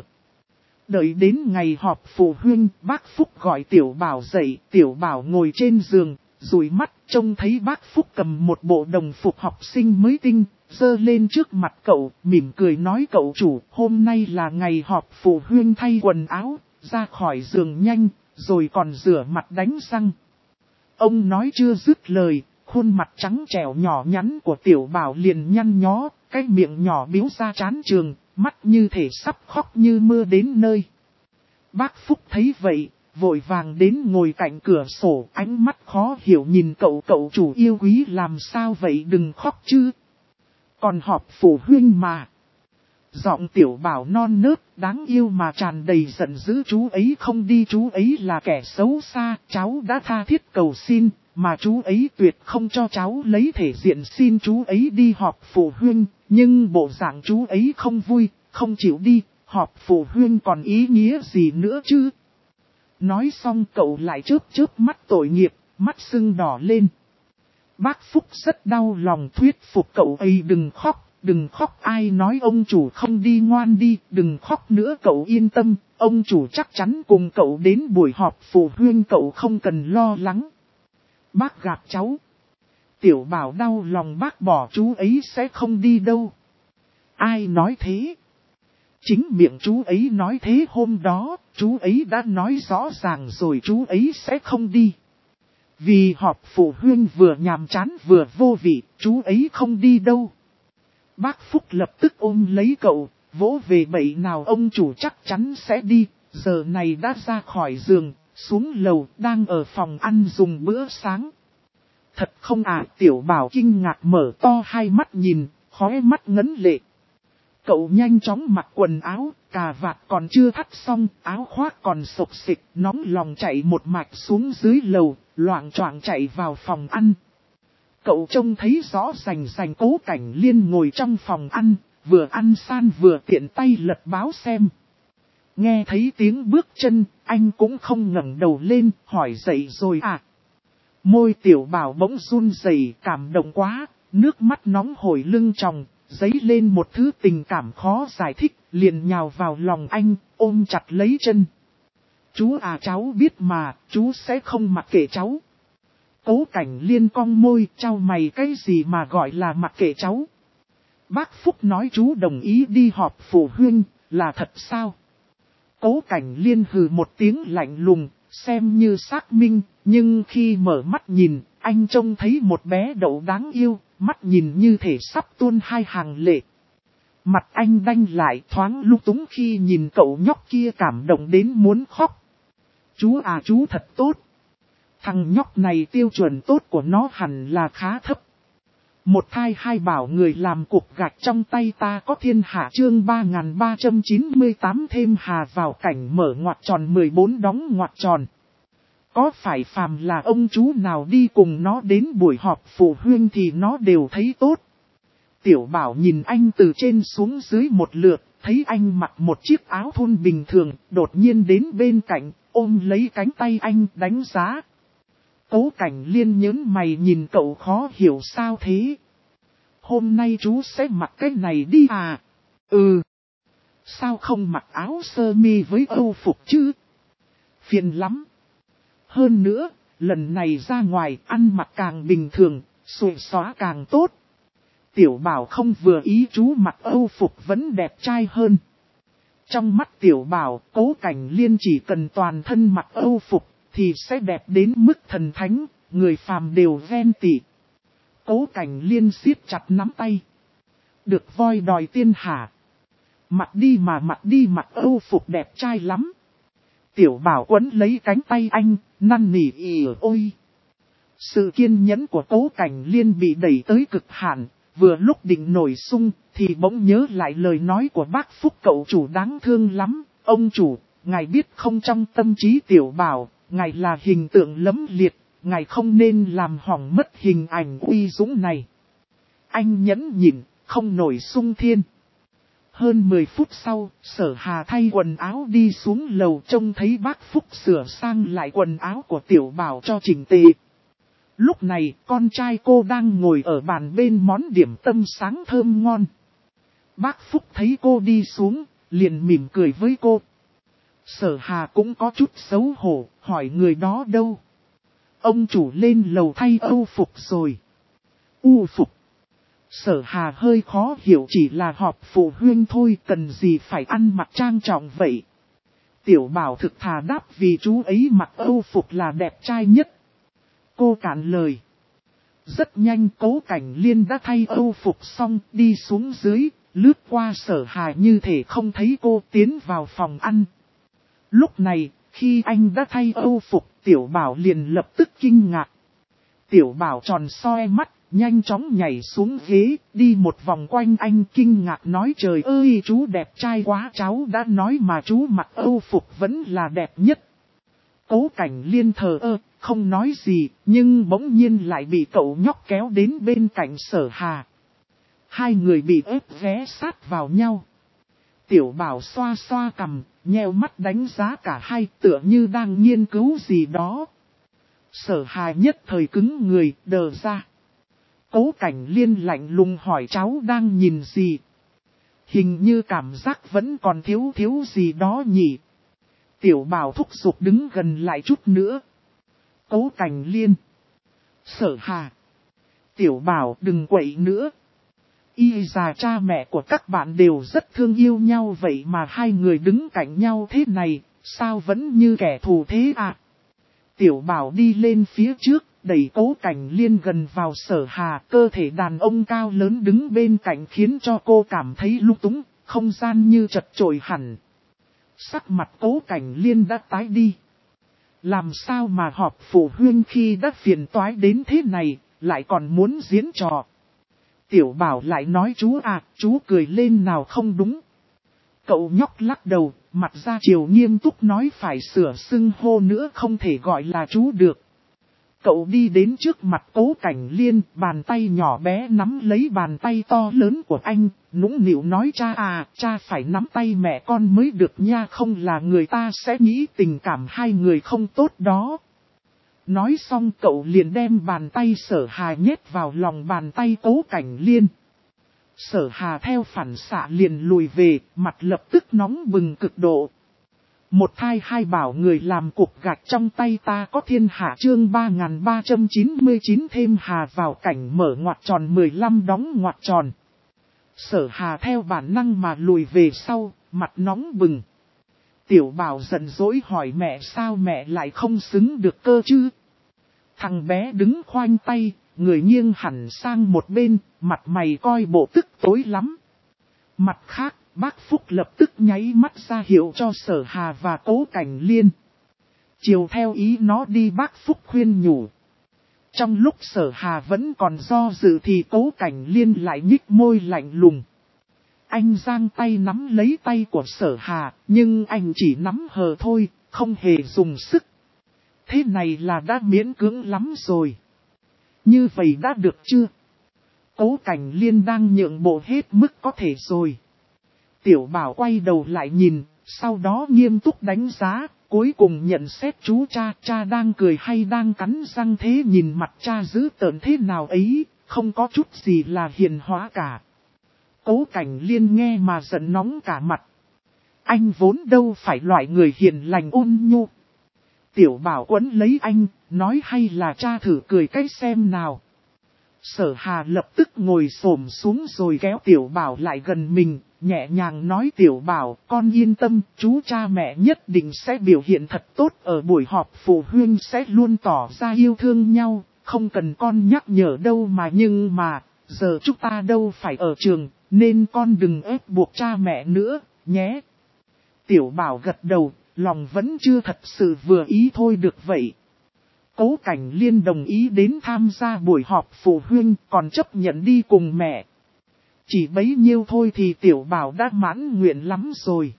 Đợi đến ngày họp phụ huynh, bác Phúc gọi Tiểu Bảo dậy, Tiểu Bảo ngồi trên giường, dụi mắt, trông thấy bác Phúc cầm một bộ đồng phục học sinh mới tinh, giơ lên trước mặt cậu, mỉm cười nói cậu chủ, hôm nay là ngày họp phụ huynh thay quần áo, ra khỏi giường nhanh, rồi còn rửa mặt đánh răng. Ông nói chưa dứt lời, khuôn mặt trắng trẻo nhỏ nhắn của Tiểu Bảo liền nhăn nhó, cái miệng nhỏ biếu ra trán trường, mắt như thể sắp khóc như mưa đến nơi. Bác Phúc thấy vậy, vội vàng đến ngồi cạnh cửa sổ, ánh mắt khó hiểu nhìn cậu chủ yêu quý làm sao vậy đừng khóc chứ. Còn họp phụ huynh mà. Giọng Tiểu Bảo non nớt, đáng yêu mà tràn đầy giận dữ chú ấy không đi chú ấy là kẻ xấu xa, cháu đã tha thiết cầu xin, mà chú ấy tuyệt không cho cháu lấy thể diện xin chú ấy đi họp phụ huynh, nhưng bộ dạng chú ấy không vui, không chịu đi, họp phụ huynh còn ý nghĩa gì nữa chứ. Nói xong cậu lại chớp mắt tội nghiệp, mắt sưng đỏ lên. Bác Phúc rất đau lòng thuyết phục cậu ấy đừng khóc ai nói ông chủ không đi ngoan đi, đừng khóc nữa cậu yên tâm, ông chủ chắc chắn cùng cậu đến buổi họp phụ huynh cậu không cần lo lắng. Bác gạt cháu. Tiểu Bảo đau lòng bác bỏ chú ấy sẽ không đi đâu. Ai nói thế? Chính miệng chú ấy nói thế hôm đó, chú ấy đã nói rõ ràng rồi chú ấy sẽ không đi. Vì họp phụ huynh vừa nhàm chán vừa vô vị, chú ấy không đi đâu. Bác Phúc lập tức ôm lấy cậu, vỗ về bậy nào ông chủ chắc chắn sẽ đi, giờ này đã ra khỏi giường, xuống lầu, đang ở phòng ăn dùng bữa sáng. Thật không ạ, Tiểu Bảo kinh ngạc mở to hai mắt nhìn, khóe mắt ngấn lệ. Cậu nhanh chóng mặc quần áo, cà vạt còn chưa thắt xong, áo khoác còn sộc xịch, nóng lòng chạy một mạch xuống dưới lầu, loạng choạng chạy vào phòng ăn. Cậu trông thấy rõ rành Cố Cảnh Liên ngồi trong phòng ăn, vừa ăn san vừa tiện tay lật báo xem. Nghe thấy tiếng bước chân, anh cũng không ngẩng đầu lên, hỏi dậy rồi à. Môi Tiểu Bảo bỗng run rẩy, cảm động quá, nước mắt nóng hổi lưng tròng, dấy lên một thứ tình cảm khó giải thích, liền nhào vào lòng anh, ôm chặt lấy chân. Chú à cháu biết mà, chú sẽ không mặc kệ cháu. Cố Cảnh Liên cong môi, trao mày cái gì mà gọi là mặc kệ cháu. Bác Phúc nói chú đồng ý đi họp phụ huynh, là thật sao? Cố Cảnh Liên hừ một tiếng lạnh lùng, xem như xác minh, nhưng khi mở mắt nhìn, anh trông thấy một bé đậu đáng yêu, mắt nhìn như thể sắp tuôn hai hàng lệ. Mặt anh đanh lại thoáng lung túng khi nhìn cậu nhóc kia cảm động đến muốn khóc. Chú à chú thật tốt. Thằng nhóc này tiêu chuẩn tốt của nó hẳn là khá thấp. Một thai hai bảo người làm cục gạch trong tay ta có thiên hạ chương 3398 thêm hà vào cảnh mở ngoặc tròn 14 đóng ngoặc tròn. Có phải phàm là ông chú nào đi cùng nó đến buổi họp phụ huynh thì nó đều thấy tốt. Tiểu bảo nhìn anh từ trên xuống dưới một lượt, thấy anh mặc một chiếc áo thun bình thường, đột nhiên đến bên cạnh, ôm lấy cánh tay anh đánh giá. Cố Cảnh Liên nhớn mày nhìn cậu khó hiểu sao thế. Hôm nay chú sẽ mặc cái này đi à? Ừ. Sao không mặc áo sơ mi với âu phục chứ? Phiền lắm. Hơn nữa, lần này ra ngoài ăn mặc càng bình thường, xùi xóa càng tốt. Tiểu bảo không vừa ý chú mặc âu phục vẫn đẹp trai hơn. Trong mắt tiểu bảo, Cố Cảnh Liên chỉ cần toàn thân mặc âu phục thì sẽ đẹp đến mức thần thánh, người phàm đều ghen tị. Cố Cảnh Liên siết chặt nắm tay. Được voi đòi tiên hạ. Mặc đi mà mặc đi, mặc âu phục đẹp trai lắm. Tiểu bảo quấn lấy cánh tay anh, năn nỉ ôi. Sự kiên nhẫn của Cố Cảnh Liên bị đẩy tới cực hạn, vừa lúc định nổi sung thì bỗng nhớ lại lời nói của bác Phúc cậu chủ đáng thương lắm. Ông chủ, ngài biết không, trong tâm trí tiểu bảo, ngài là hình tượng lẫm liệt, ngài không nên làm hỏng mất hình ảnh uy dũng này. Anh nhẫn nhịn, không nổi sung thiên. Hơn 10 phút sau, Sở Hà thay quần áo đi xuống lầu, trông thấy bác Phúc sửa sang lại quần áo của tiểu bảo cho chỉnh tề. Lúc này, con trai cô đang ngồi ở bàn bên món điểm tâm sáng thơm ngon. Bác Phúc thấy cô đi xuống, liền mỉm cười với cô. Sở Hà cũng có chút xấu hổ, hỏi người đó đâu. Ông chủ lên lầu thay âu phục rồi. U phục. Sở Hà hơi khó hiểu, chỉ là họp phụ huynh thôi, cần gì phải ăn mặc trang trọng vậy. Tiểu bảo thực thà đáp vì chú ấy mặc âu phục là đẹp trai nhất. Cô cạn lời. Rất nhanh Cố Cảnh Liên đã thay âu phục xong, đi xuống dưới, lướt qua Sở Hà như thể không thấy cô, tiến vào phòng ăn. Lúc này, khi anh đã thay âu phục, tiểu bảo liền lập tức kinh ngạc. Tiểu bảo tròn soi mắt, nhanh chóng nhảy xuống ghế, đi một vòng quanh anh, kinh ngạc nói trời ơi chú đẹp trai quá, cháu đã nói mà chú mặc âu phục vẫn là đẹp nhất. Cố Cảnh Liên thờ ơ, không nói gì, nhưng bỗng nhiên lại bị cậu nhóc kéo đến bên cạnh Sở Hà. Hai người bị ép ghé sát vào nhau. Tiểu bảo xoa xoa cằm, nheo mắt đánh giá cả hai, tựa như đang nghiên cứu gì đó. Sở Hà nhất thời cứng người, đờ ra. Cố Cảnh Liên lạnh lùng hỏi cháu đang nhìn gì? Hình như cảm giác vẫn còn thiếu gì đó nhỉ? Tiểu bảo thúc giục đứng gần lại chút nữa. Cố Cảnh Liên. Sở Hà. Tiểu bảo đừng quậy nữa. Y già cha mẹ của các bạn đều rất thương yêu nhau, vậy mà hai người đứng cạnh nhau thế này, sao vẫn như kẻ thù thế à? Tiểu bảo đi lên phía trước, đẩy Cố Cảnh Liên gần vào Sở Hà, cơ thể đàn ông cao lớn đứng bên cạnh khiến cho cô cảm thấy lung túng, không gian như chật chội hẳn. Sắc mặt Cố Cảnh Liên đã tái đi. Làm sao mà họp phụ huynh khi đã phiền toái đến thế này, lại còn muốn diễn trò. Tiểu bảo lại nói chú à, chú cười lên nào không đúng. Cậu nhóc lắc đầu, mặt ra chiều nghiêm túc nói phải sửa xưng hô nữa, không thể gọi là chú được. Cậu đi đến trước mặt Cố Cảnh Liên, bàn tay nhỏ bé nắm lấy bàn tay to lớn của anh, nũng nịu nói cha à, cha phải nắm tay mẹ con mới được nha, không là người ta sẽ nghĩ tình cảm hai người không tốt đó. Nói xong cậu liền đem bàn tay Sở Hà nhét vào lòng bàn tay Cố Cảnh Liên. Sở Hà theo phản xạ liền lùi về, mặt lập tức nóng bừng cực độ. Một thai hai bảo người làm cục gạch trong tay ta có thiên hạ chương 3399 thêm hà vào cảnh mở ngoặc tròn 15 đóng ngoặc tròn. Sở Hà theo bản năng mà lùi về sau, mặt nóng bừng. Tiểu bảo giận dỗi hỏi mẹ sao mẹ lại không xứng được cơ chứ? Thằng bé đứng khoanh tay, người nghiêng hẳn sang một bên, mặt mày coi bộ tức tối lắm. Mặt khác, bác Phúc lập tức nháy mắt ra hiệu cho Sở Hà và Cố Cảnh Liên. Chiều theo ý nó đi bác Phúc khuyên nhủ. Trong lúc Sở Hà vẫn còn do dự thì Cố Cảnh Liên lại nhích môi lạnh lùng. Anh giang tay nắm lấy tay của Sở Hà, nhưng anh chỉ nắm hờ thôi, không hề dùng sức. Thế này là đã miễn cưỡng lắm rồi. Như vậy đã được chưa? Cố Cảnh Liên đang nhượng bộ hết mức có thể rồi. Tiểu Bảo quay đầu lại nhìn, sau đó nghiêm túc đánh giá, cuối cùng nhận xét chú cha đang cười hay đang cắn răng thế, nhìn mặt cha dữ tợn thế nào ấy, không có chút gì là hiền hóa cả. Cố Cảnh Liên nghe mà giận nóng cả mặt. Anh vốn đâu phải loại người hiền lành ôn nhu. Tiểu Bảo quấn lấy anh, nói hay là cha thử cười cách xem nào. Sở Hà lập tức ngồi xổm xuống rồi kéo Tiểu Bảo lại gần mình, nhẹ nhàng nói Tiểu Bảo, con yên tâm, chú cha mẹ nhất định sẽ biểu hiện thật tốt ở buổi họp phụ huynh, sẽ luôn tỏ ra yêu thương nhau, không cần con nhắc nhở đâu nhưng mà, giờ chúng ta đâu phải ở trường, nên con đừng ép buộc cha mẹ nữa, nhé. Tiểu Bảo gật đầu, lòng vẫn chưa thật sự vừa ý thôi được vậy. Cố Cảnh Liên đồng ý đến tham gia buổi họp phụ huynh, còn chấp nhận đi cùng mẹ. Chỉ bấy nhiêu thôi thì Tiểu Bảo đã mãn nguyện lắm rồi.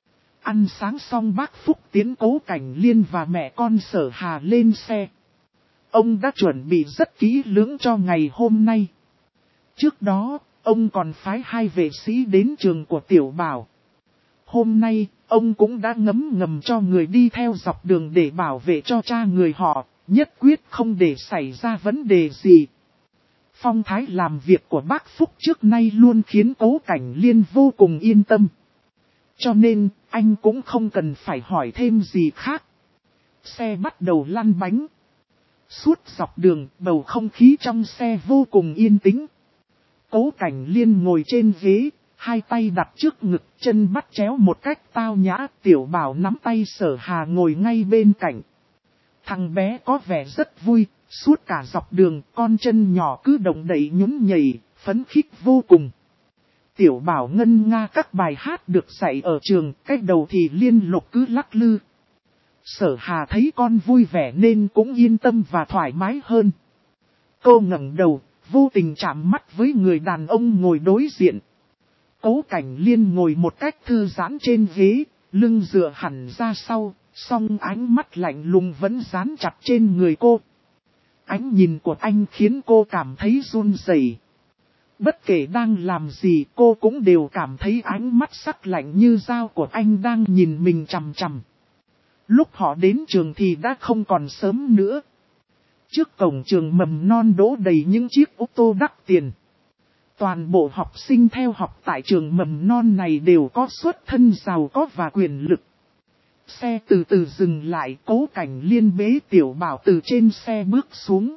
Ăn sáng xong bác Phúc tiến Cố Cảnh Liên và mẹ con Sở Hà lên xe. Ông đã chuẩn bị rất kỹ lưỡng cho ngày hôm nay. Trước đó, ông còn phái 2 vệ sĩ đến trường của Tiểu Bảo. Hôm nay, ông cũng đã ngầm cho người đi theo dọc đường để bảo vệ cho cha người họ, nhất quyết không để xảy ra vấn đề gì. Phong thái làm việc của bác Phúc trước nay luôn khiến Cố Cảnh Liên vô cùng yên tâm. Cho nên, anh cũng không cần phải hỏi thêm gì khác. Xe bắt đầu lăn bánh. Suốt dọc đường, bầu không khí trong xe vô cùng yên tĩnh. Cố Cảnh Liên ngồi trên ghế, 2 tay đặt trước ngực, chân bắt chéo một cách tao nhã. Tiểu Bảo nắm tay Sở Hà ngồi ngay bên cạnh. Thằng bé có vẻ rất vui, suốt cả dọc đường con chân nhỏ cứ động đậy nhún nhảy, phấn khích vô cùng. Tiểu Bảo ngân nga các bài hát được dạy ở trường, cách đầu thì liên lục cứ lắc lư. Sở Hà thấy con vui vẻ nên cũng yên tâm và thoải mái hơn. Cô ngẩng đầu, vô tình chạm mắt với người đàn ông ngồi đối diện. Cố Cảnh Liên ngồi một cách thư giãn trên ghế, lưng dựa hẳn ra sau, song ánh mắt lạnh lùng vẫn dán chặt trên người cô. Ánh nhìn của anh khiến cô cảm thấy run rẩy. Bất kể đang làm gì cô cũng đều cảm thấy ánh mắt sắc lạnh như dao của anh đang nhìn mình chằm chằm. Lúc họ đến trường thì đã không còn sớm nữa. Trước cổng trường mầm non đỗ đầy những chiếc ô tô đắt tiền. Toàn bộ học sinh theo học tại trường mầm non này đều có xuất thân giàu có và quyền lực. Xe từ từ dừng lại, Cố Cảnh Liên bế Tiểu Bảo từ trên xe bước xuống.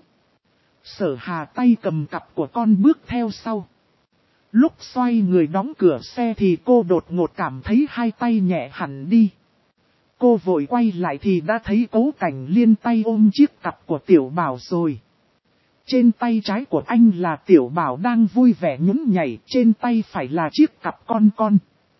Sở Hà tay cầm cặp của con bước theo sau. Lúc xoay người đóng cửa xe thì cô đột ngột cảm thấy 2 tay nhẹ hẳn đi. Cô vội quay lại thì đã thấy Cố Cảnh Liên tay ôm chiếc cặp của Tiểu Bảo rồi. Trên tay trái của anh là Tiểu Bảo đang vui vẻ nhún nhảy, trên tay phải là chiếc cặp con.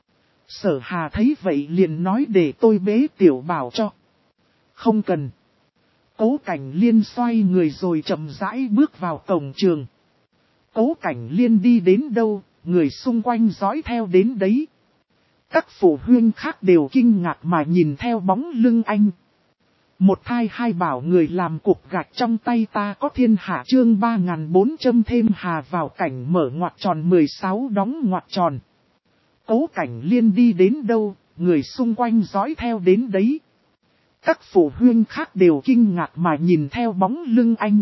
Sở Hà thấy vậy liền nói để tôi bế Tiểu Bảo cho. Không cần. Cố Cảnh Liên xoay người rồi chậm rãi bước vào cổng trường. Cố Cảnh Liên đi đến đâu, người xung quanh dõi theo đến đấy. Các phụ huynh khác đều kinh ngạc mà nhìn theo bóng lưng anh. Một thai 2 bảo người làm cục gạch trong tay ta có thiên hạ, chương 3400 thêm hà vào cảnh mở ngoặc tròn 16 đóng ngoặc tròn. Cố Cảnh Liên đi đến đâu, người xung quanh dõi theo đến đấy. Các phụ huynh khác đều kinh ngạc mà nhìn theo bóng lưng anh.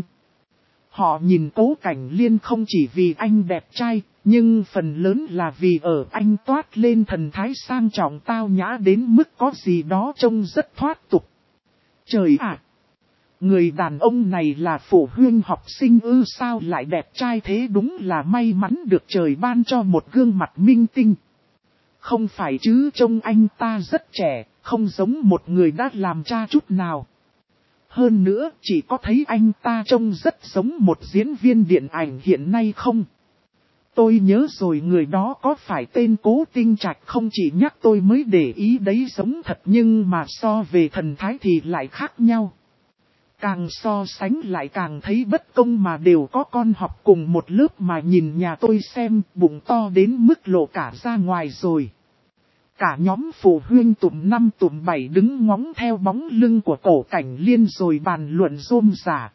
Họ nhìn Cố Cảnh Liên không chỉ vì anh đẹp trai, nhưng phần lớn là vì ở anh toát lên thần thái sang trọng tao nhã đến mức có gì đó trông rất thoát tục. Trời ạ! Người đàn ông này là phụ huynh học sinh ư, sao lại đẹp trai thế, đúng là may mắn được trời ban cho một gương mặt minh tinh. Không phải chứ, trông anh ta rất trẻ, không giống một người đã làm cha chút nào. Hơn nữa, chỉ có thấy anh ta trông rất giống một diễn viên điện ảnh hiện nay không? Tôi nhớ rồi, người đó có phải tên Cố Tinh Trạch không, chỉ nhắc tôi mới để ý đấy, giống thật nhưng mà so về thần thái thì lại khác nhau. Càng so sánh lại càng thấy bất công, mà đều có con học cùng một lớp mà nhìn nhà tôi xem, bụng to đến mức lộ cả ra ngoài rồi. Cả nhóm phụ huynh tụm 5 tụm 7 đứng ngóng theo bóng lưng của Cổ Cảnh Liên rồi bàn luận rôm rả.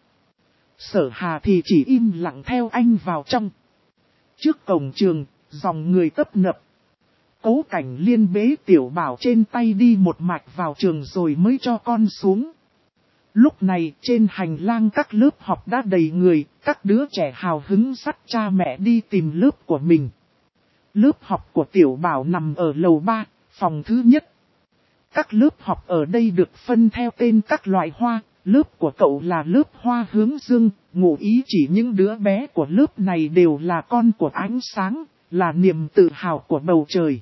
Sở Hà thì chỉ im lặng theo anh vào trong. Trước cổng trường, dòng người tấp nập. Cố Cảnh Liên bế Tiểu Bảo trên tay đi một mạch vào trường rồi mới cho con xuống. Lúc này trên hành lang các lớp học đã đầy người, các đứa trẻ hào hứng dắt cha mẹ đi tìm lớp của mình. Lớp học của Tiểu Bảo nằm ở lầu 3, phòng thứ nhất. Các lớp học ở đây được phân theo tên các loại hoa, lớp của cậu là lớp hoa hướng dương, ngụ ý chỉ những đứa bé của lớp này đều là con của ánh sáng, là niềm tự hào của bầu trời.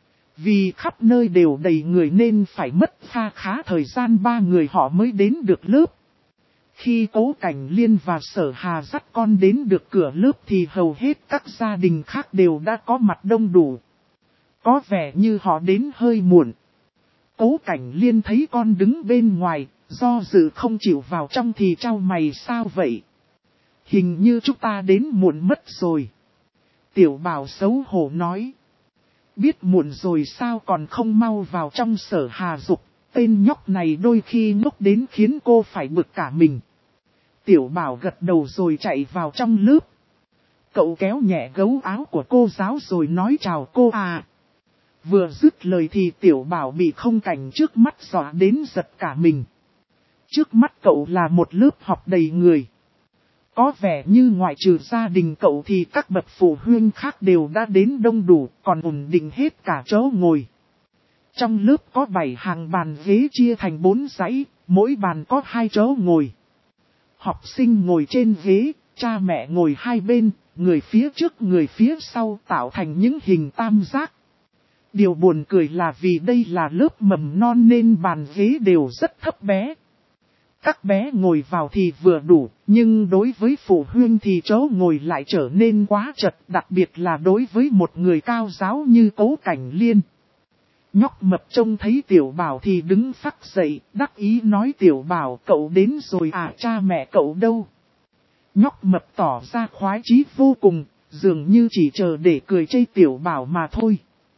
Vì khắp nơi đều đầy người nên phải mất kha khá thời gian 3 người họ mới đến được lớp. Khi Cố Cảnh Liên và Sở Hà dắt con đến được cửa lớp thì hầu hết các gia đình khác đều đã có mặt đông đủ. Có vẻ như họ đến hơi muộn. Cố Cảnh Liên thấy con đứng bên ngoài, do dự không chịu vào trong thì trao mày, sao vậy? Hình như chúng ta đến muộn mất rồi. Tiểu Bảo xấu hổ nói. Biết muộn rồi sao còn không mau vào trong, Sở Hà dục, tên nhóc này đôi khi ngốc đến khiến cô phải bực cả mình. Tiểu Bảo gật đầu rồi chạy vào trong lớp. Cậu kéo nhẹ gấu áo của cô giáo rồi nói chào cô à. Vừa dứt lời thì Tiểu Bảo bị không cảnh trước mắt dọa đến giật cả mình. Trước mắt cậu là một lớp học đầy người. Có vẻ như ngoại trừ gia đình cậu thì các bậc phụ huynh khác đều đã đến đông đủ, còn ổn định hết cả chỗ ngồi. Trong lớp có 7 hàng bàn ghế chia thành 4 dãy, mỗi bàn có 2 chỗ ngồi. Học sinh ngồi trên ghế, cha mẹ ngồi hai bên, người phía trước người phía sau tạo thành những hình tam giác. Điều buồn cười là vì đây là lớp mầm non nên bàn ghế đều rất thấp bé. Các bé ngồi vào thì vừa đủ, nhưng đối với phụ huynh thì chỗ ngồi lại trở nên quá chật, đặc biệt là đối với một người cao giáo như Cố Cảnh Liên. Nhóc mập trông thấy Tiểu Bảo thì đứng phắt dậy, đắc ý nói, Tiểu Bảo cậu đến rồi à, cha mẹ cậu đâu? Nhóc mập tỏ ra khoái chí vô cùng, dường như chỉ chờ để cười chê Tiểu Bảo mà thôi.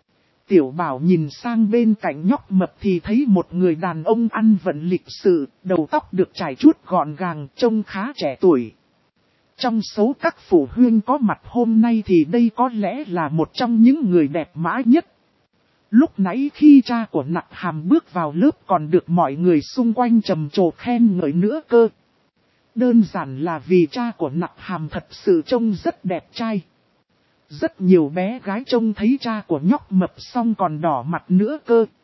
Tiểu Bảo nhìn sang bên cạnh nhóc mập thì thấy một người đàn ông ăn vận lịch sự, đầu tóc được chải chuốt gọn gàng, trông khá trẻ tuổi. Trong số các phụ huynh có mặt hôm nay thì đây có lẽ là một trong những người đẹp mã nhất. Lúc nãy khi cha của Nặc Hàm bước vào lớp còn được mọi người xung quanh trầm trồ khen ngợi nữa cơ. Đơn giản là vì cha của Nặc Hàm thật sự trông rất đẹp trai. Rất nhiều bé gái trông thấy cha của nhóc mập xong còn đỏ mặt nữa cơ.